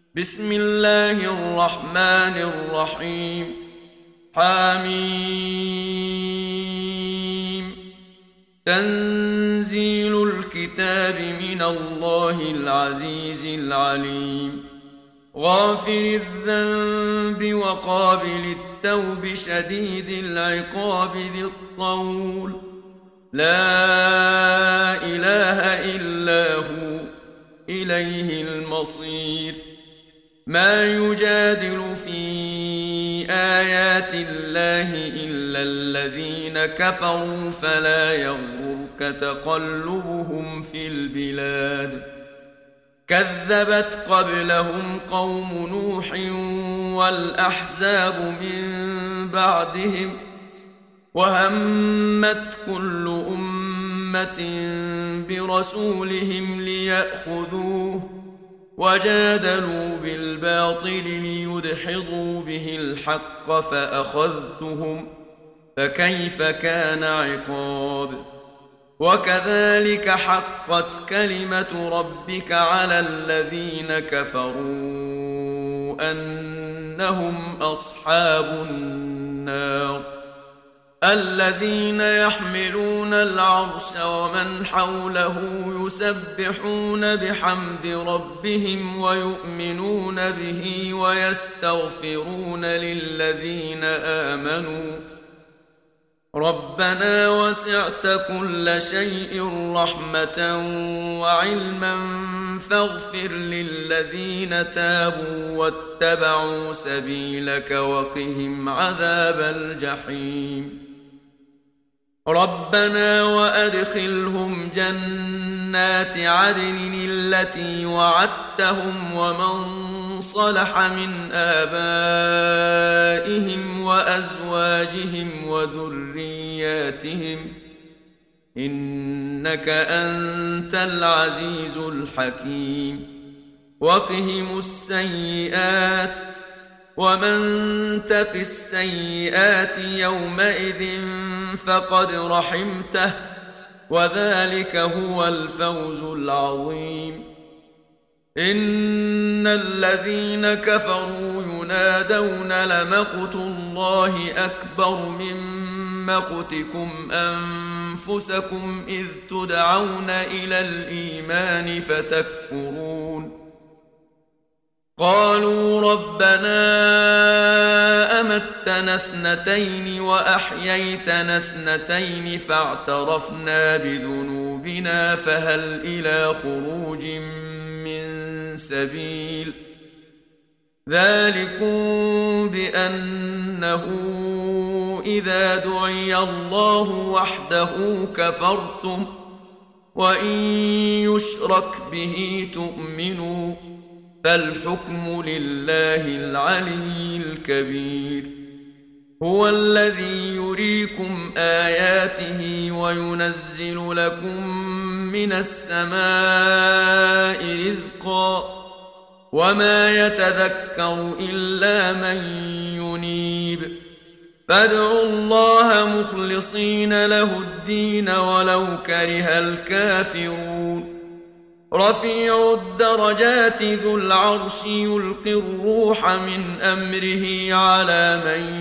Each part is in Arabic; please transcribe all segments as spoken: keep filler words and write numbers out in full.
بسم الله الرحمن الرحيم. حميم. تنزيل الكتاب من الله العزيز العليم. غافر الذنب وقابل التوب شديد العقاب ذي الطول. لا إله إلا هو إليه المصير. ما يجادل في آيات الله إلا الذين كفروا فلا يغرك تقلبهم في البلاد. كذبت قبلهم قوم نوح والأحزاب من بعدهم وهمت كل أمة برسولهم ليأخذوه وجادلوا بالباطل ليدحضوا به الحق فأخذتهم فكيف كان عقاب. وكذلك حقت كلمة ربك على الذين كفروا أنهم أصحاب النار. الذين يحملون العرش ومن حوله يسبحون بحمد ربهم ويؤمنون به ويستغفرون للذين آمنوا ربنا وسعت كل شيء رحمة وعلما فاغفر للذين تابوا واتبعوا سبيلك وقهم عذاب الجحيم. ربنا وأدخلهم جنات عدن التي وعدتهم ومن صلح من آبائهم وأزواجهم وذرياتهم إنك أنت العزيز الحكيم. وقهم السيئات ومن تق السيئات يومئذ فقد رحمته وذلك هو الفوز العظيم. إن الذين كفروا ينادون لمقت الله أكبر من مقتكم أنفسكم إذ تدعون إلى الإيمان فتكفرون. قالوا ربنا أمتنا اثنتين وأحييتنا اثنتين فاعترفنا بذنوبنا فهل إلى خروج من سبيل. ذلكم بأنه إذا دعي الله وحده كفرتم وإن يشرك به تؤمنوا فالحكم لله العلي الكبير. هو الذي يريكم آياته وينزل لكم من السماء رزقا وما يتذكر إلا من ينيب. فادعوا الله مخلصين له الدين ولو كره الكافرون. رفيع الدرجات ذو العرش يلقي الروح من أمره على من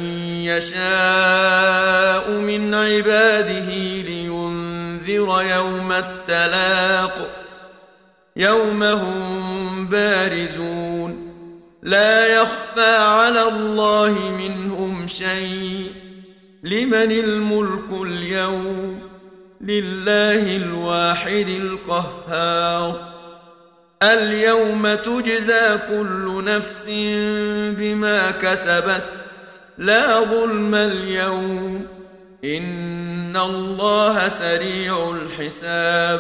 يشاء من عباده لينذر يوم التلاق يوم هم بارزون لا يخفى على الله منهم شيء. لمن الملك اليوم لله الواحد القهار. اليوم تجزى كل نفس بما كسبت لا ظلم اليوم إن الله سريع الحساب.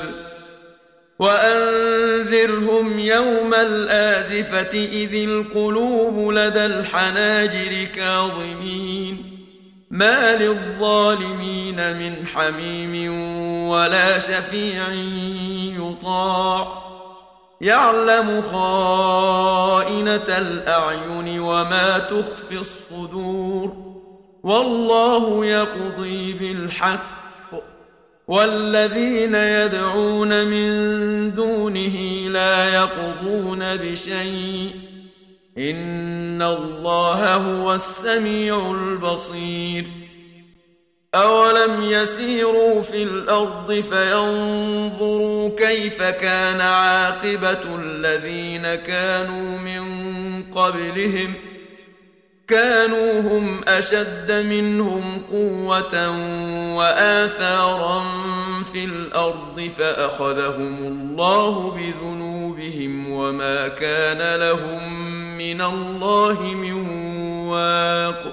وأنذرهم يوم الآزفة إذ القلوب لدى الحناجر كاظمين ما للظالمين من حميم ولا شفيع يطاع. يعلم خائنة الأعين وما تخفي الصدور والله يقضي بالحق والذين يدعون من دونه لا يقضون بشيء إن الله هو السميع البصير أولم يسيروا في الأرض فينظروا كيف كان عاقبة الذين كانوا من قبلهم كانوا هم أشد منهم قوة وآثارا في الأرض فأخذهم الله بذنوبهم وما كان لهم من الله من واق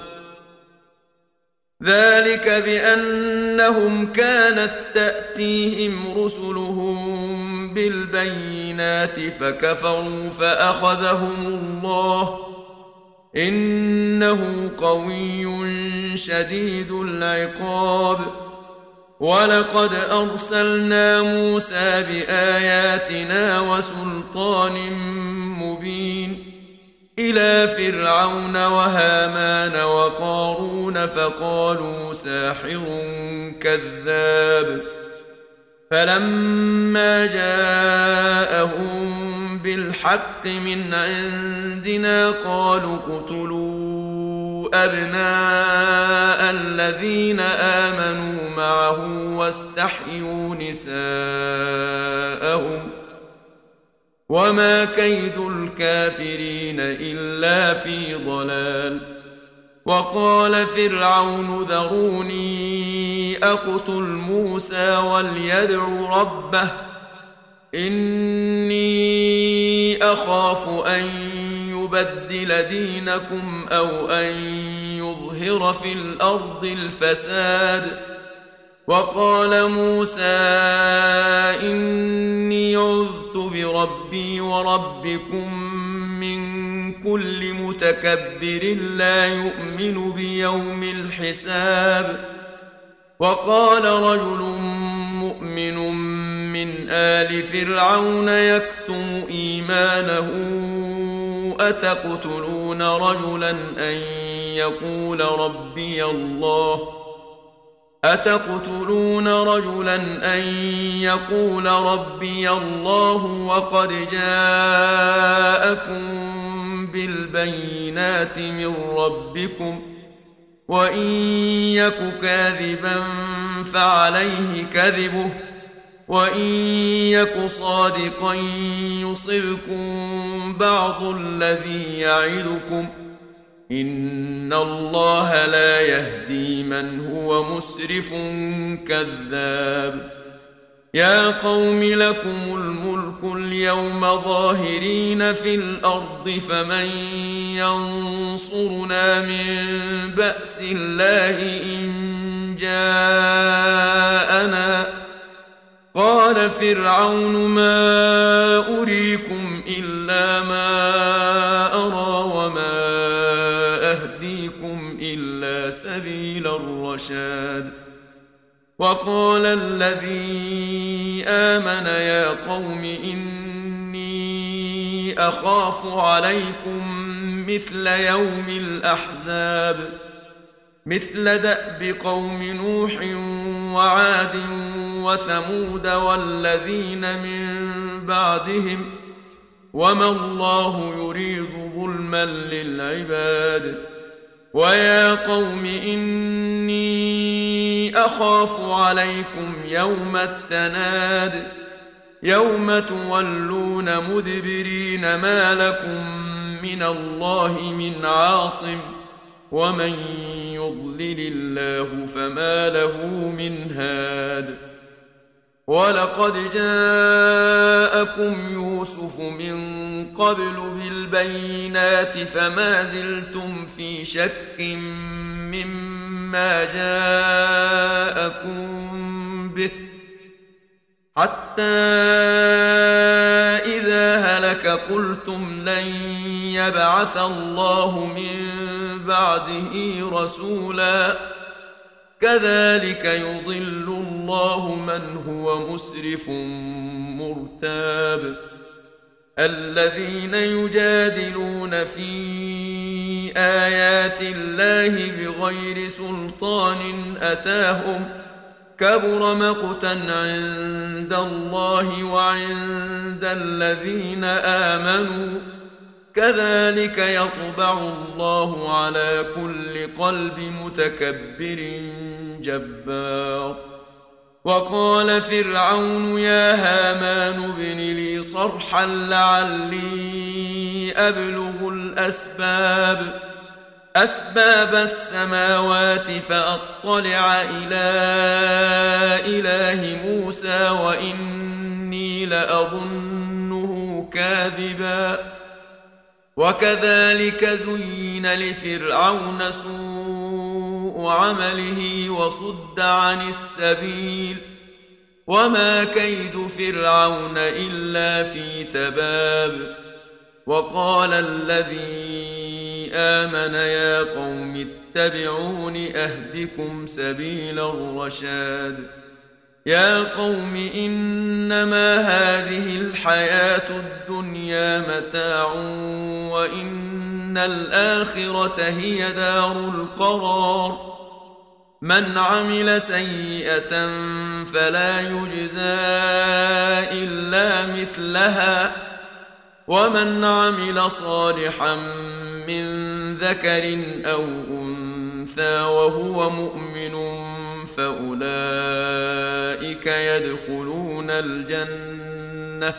ذلك بأنهم كانت تأتيهم رسلهم بالبينات فكفروا فأخذهم الله إنه قوي شديد العقاب ولقد أرسلنا موسى بآياتنا وسلطان مبين إلى فرعون وهامان وقارون فقالوا ساحر كذاب فلما جاءهم بالحق من عندنا قالوا اقتلوا أبناء الذين آمنوا معه واستحيوا نساءهم وما كيد الكافرين إلا في ضلال وقال فرعون ذروني أقتل موسى وليدع ربه إني أخاف أن يبدل دينكم أو أن يظهر في الأرض الفساد وقال موسى إني عذت بربي وربكم من كل متكبر لا يؤمن بيوم الحساب وقال رجل مؤمن من آل فرعون يكتم إيمانه أتقتلون رجلا أن يقول ربي الله أتقتلون رجلا أن يقول ربي الله وقد جاءكم بالبينات من ربكم وإن يك كاذبا فعليه كذبه وإن يك صادقا يصبكم بعض الذي يعدكم إن الله لا يهدي من هو مسرف كذاب يا قوم لكم الملك اليوم ظاهرين في الأرض فمن ينصرنا من بأس الله إن جاءنا قال فرعون ما أريكم إلا ما أرى وما أهديكم إلا سبيل الرشاد وقال الذي آمن يا قوم إني أخاف عليكم مثل يوم الأحزاب مثل دأب قوم نوح وعاد وثمود والذين من بعدهم وما الله يريد ظلما للعباد ويا قوم إني أخاف عليكم يوم التناد يوم تولون مدبرين ما لكم من الله من عاصم ومن يضلل الله فما له من هاد ولقد جاءكم يوسف من قبل بالبينات فما زلتم في شك مما جاءكم به حتى إذا هلك قلتم لن يبعث الله من بعده رسولا كذلك يضل الله من هو مسرف مرتاب الذين يجادلون في آيات الله بغير سلطان أتاهم كبر مقتا عند الله وعند الذين آمنوا كذلك يطبع الله على كل قلب متكبر جبار. وقال فرعون يا هامان ابن لي صرحا لعلي أبلغ الأسباب أسباب السماوات فأطلع إلى إله موسى وإني لأظنه كاذبا. وكذلك زين لفرعون سوء عمله وصد عن السبيل وما كيد فرعون إلا في تباب. وقال الذي آمن يا قوم اتبعون أهدكم سبيل الرشاد. يا قوم إنما هذه الحياة الدنيا متاع وإن الآخرة هي دار القرار. من عمل سيئة فلا يجزى إلا مثلها ومن عمل صالحا من ذكر أو أنثى وهو مؤمن فأولئك يدخلون الجنة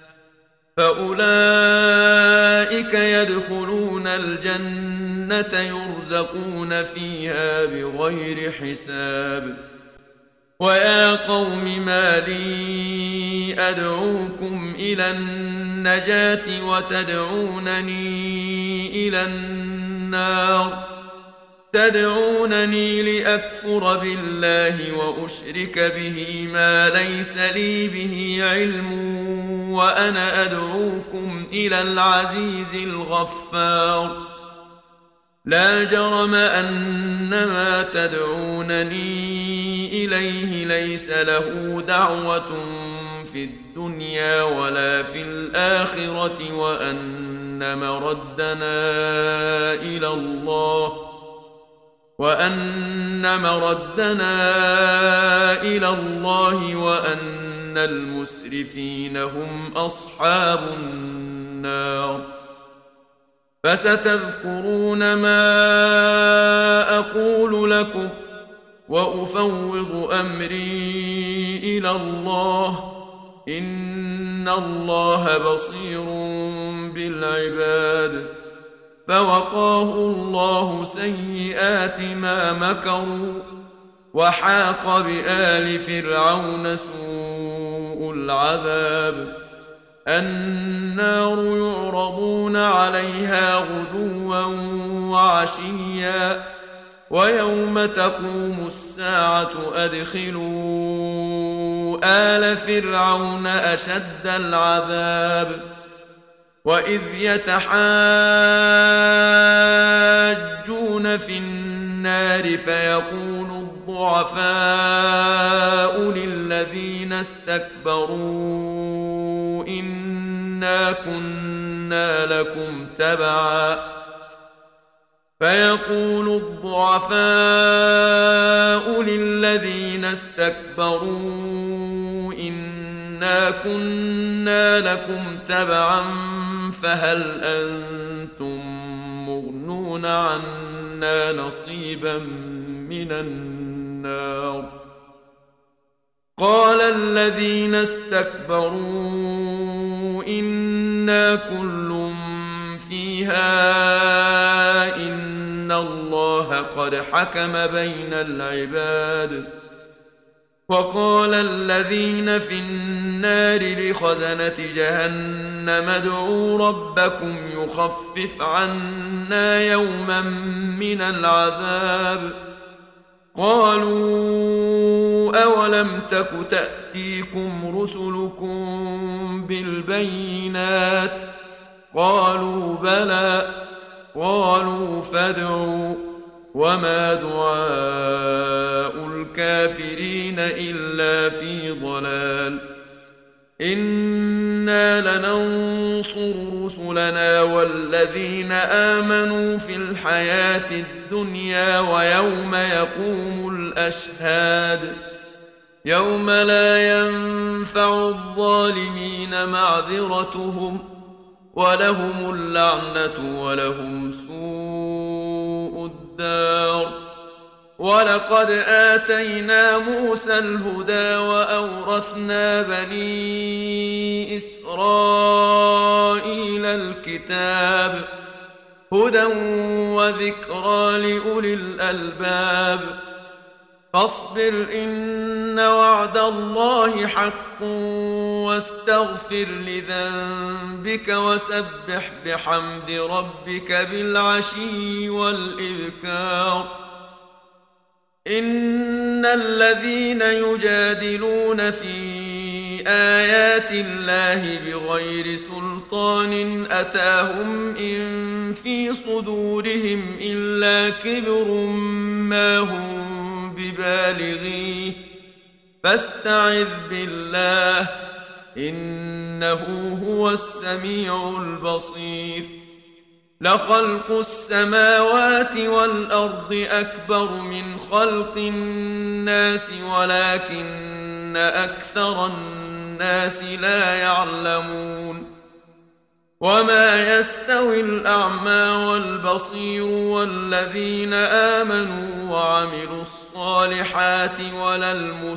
فأولئك يدخلون الجنة يرزقون فيها بغير حساب. ويا قوم ما لي أدعوكم إلى النجاة وتدعونني إلى النار تدعونني لأكفر بالله وأشرك به ما ليس لي به علم وأنا أدعوكم إلى العزيز الغفار. لا جرم أن ما تدعونني إليه ليس له دعوة في الدنيا ولا في الآخرة وأن مردنا إلى الله وأن مردنا إلى الله وأن المسرفين هم أصحاب النار. فستذكرون ما أقول لكم وأفوض أمري إلى الله إن الله بصير بالعباد. فوقاه الله سيئات ما مكروا وحاق بآل فرعون سوء العذاب. النار يعرضون عليها غدوا وعشيا ويوم تقوم الساعة أدخلوا آل فرعون أشد العذاب. وإذ يتحاجون في النار فيقول الضعفاء للذين استكبروا إنا كنا لكم تبعا فيقول الضعفاء للذين استكبروا إنا كنا لكم تبعا فهل أنتم مغنون عنا نصيبا من النار. قال الذين استكبروا إنا كل فيها إن الله قد حكم بين العباد. وقال الذين في النار لخزنة جهنم ادعوا ربكم يخفف عنا يوما من العذاب. قالوا أولم تك تأتيكم رسلكم بالبينات قالوا بلى قالوا فادعوا وما دعاء الكافرين إلا في ضلال. إنا لننصر رسلنا والذين آمنوا في الحياة الدنيا ويوم يقوم الأشهاد. يوم لا ينفع الظالمين معذرتهم ولهم اللعنة ولهم سوء الدار. ولقد آتينا موسى الهدى وأورثنا بني إسرائيل الكتاب هدى وذكرى لأولي الألباب. فاصبر إن وعد الله حق واستغفر لذنبك وسبح بحمد ربك بالعشي والإبكار. إن الذين يجادلون في آيات الله بغير سلطان أتاهم إن في صدورهم إلا كبر ما هم ببالغيه فاستعذ بالله إنه هو السميع البصير. لخلق السماوات والأرض أكبر من خلق الناس ولكن أكثر الناس لا يعلمون. وما يستوي الأعمى والبصير والذين آمنوا وعملوا الصالحات ولا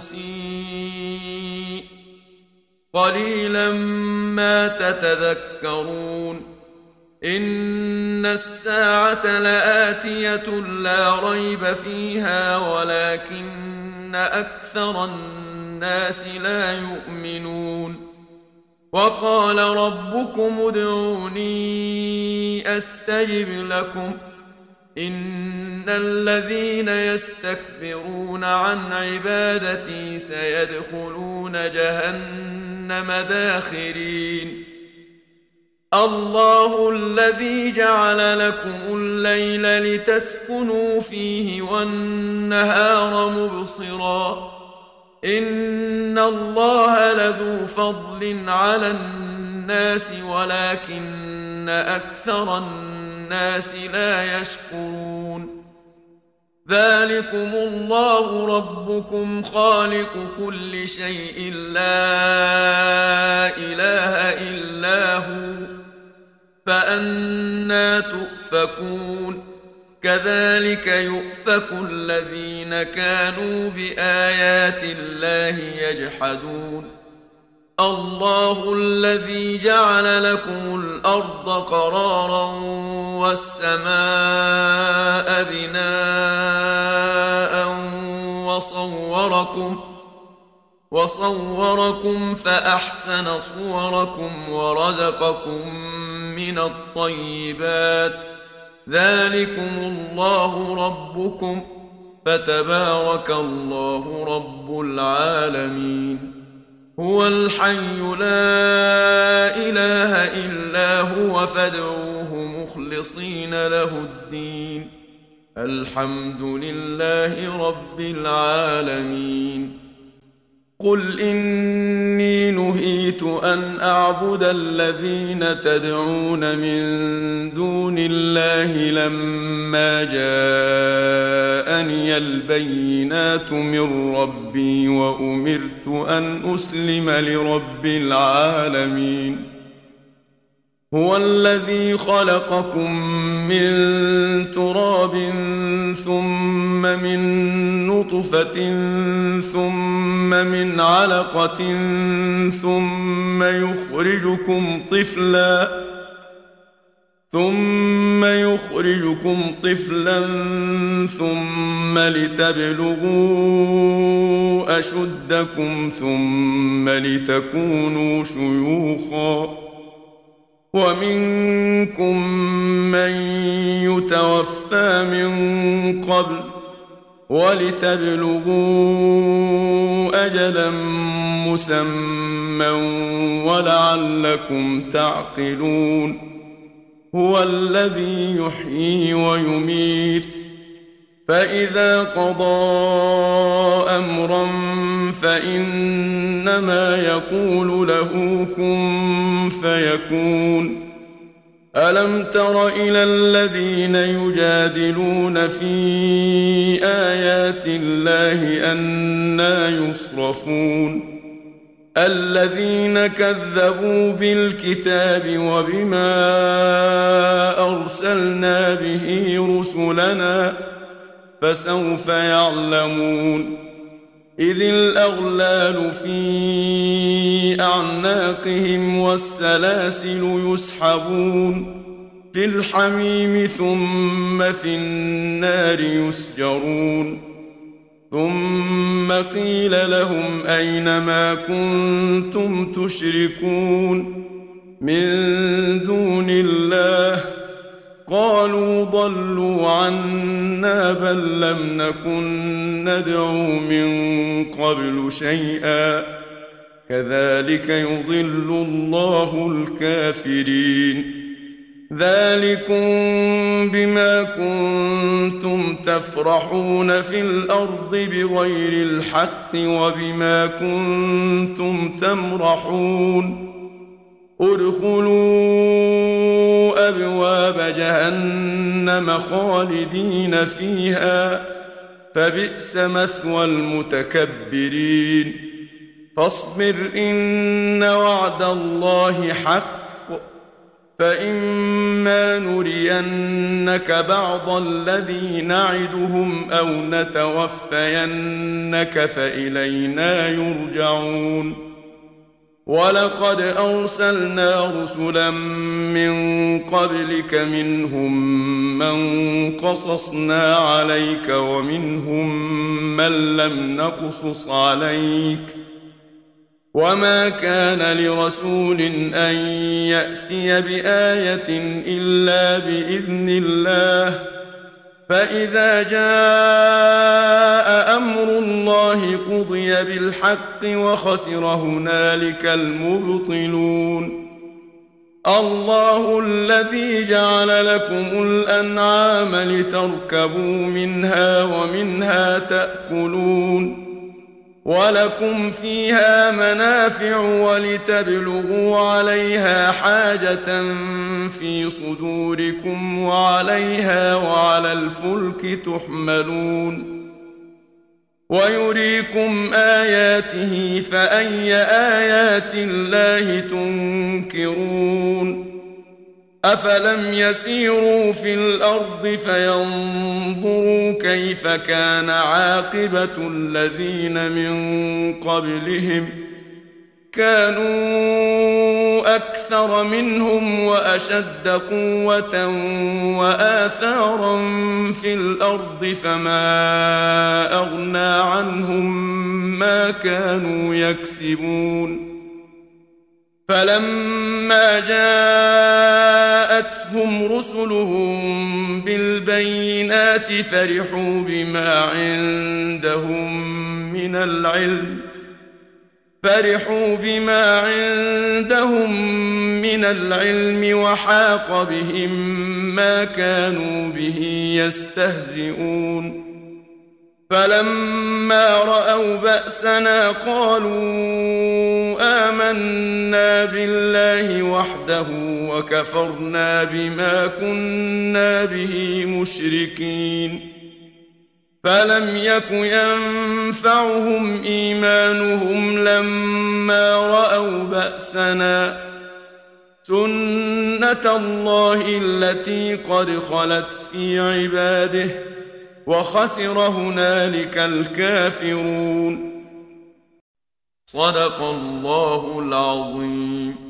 المسيء قليلا ما تتذكرون. إن الساعة لآتية لا ريب فيها ولكن أكثر الناس لا يؤمنون. وقال ربكم ادعوني أستجب لكم إن الذين يستكبرون عن عبادتي سيدخلون جهنم داخرين. الله الذي جعل لكم الليل لتسكنوا فيه والنهار مبصرا إن الله لذو فضل على الناس ولكن أكثر الناس لا يشكرون. ذلكم الله ربكم خالق كل شيء لا إله إلا هو فأنى تؤفكون. كذلك يؤفك الذين كانوا بآيات الله يجحدون. الله الذي جعل لكم الأرض قرارا والسماء بناء وصوركم وصوركم فأحسن صوركم ورزقكم من الطيبات ذلكم الله ربكم فتبارك الله رب العالمين. هو الحي لا إله إلا هو فادعوه مخلصين له الدين الحمد لله رب العالمين. قل إني نهيت أن أعبد الذين تدعون من دون الله لما جاءني البينات من ربي وأمرت أن أسلم لرب العالمين. هو الذي خلقكم من تراب ثم من نطفة ثم من علقة ثم يخرجكم طفلا ثم يخرجكم طفلا ثم لتبلغوا أشدكم ثم لتكونوا شيوخا ومنكم من يتوفى من قبل ولتبلغوا أجلا مسمى ولعلكم تعقلون. هو الذي يحيي ويميت فإذا قضى أمرا فإنما يقول له كن فيكون. ألم تر إلى الذين يجادلون في آيات الله أنى يصرفون الذين كذبوا بالكتاب وبما أرسلنا به رسلنا فسوف يعلمون إذ الأغلال في أعناقهم والسلاسل يسحبون في الحميم ثم في النار يسجرون ثم قيل لهم أين ما كنتم تشركون من دون الله قالوا ضلوا عنا بل لم نكن ندعو من قبل شيئا كذلك يضل الله الكافرين ذلكم بما كنتم تفرحون في الأرض بغير الحق وبما كنتم تمرحون ادخلوا أبواب جهنم خالدين فيها فبئس مثوى المتكبرين فاصبر إن وعد الله حق فإما نرينك بعض الذي نعدهم أو نتوفينك فإلينا يرجعون ولقد أرسلنا رسلا من قبلك منهم من قصصنا عليك ومنهم من لم نقصص عليك وما كان لرسول أن يأتي بآية إلا بإذن الله فإذا جاء أمر الله قضي بالحق وخسر هنالك المبطلون الله الذي جعل لكم الأنعام لتركبوا منها ومنها تأكلون ولكم فيها منافع ولتبلغوا عليها حاجة في صدوركم وعليها وعلى الفلك تحملون ويريكم آياته فأي آيات الله تنكرون أفلم يسيروا في الأرض فينظروا كيف كان عاقبة الذين من قبلهم كانوا أكثر منهم وأشد قوة وآثارا في الأرض فما أغنى عنهم ما كانوا يكسبون فلما جاءتهم رسلهم بالبينات فرحوا بما عندهم من العلم فرحوا بما عندهم من العلم وحاق بهم ما كانوا به يستهزئون فلما رأوا بأسنا قالوا آمنا بالله وحده وكفرنا بما كنا به مشركين فلم يك ينفعهم إيمانهم لما رأوا بأسنا سنة الله التي قد خلت في عباده وخسر هنالك الكافرون صدق الله العظيم.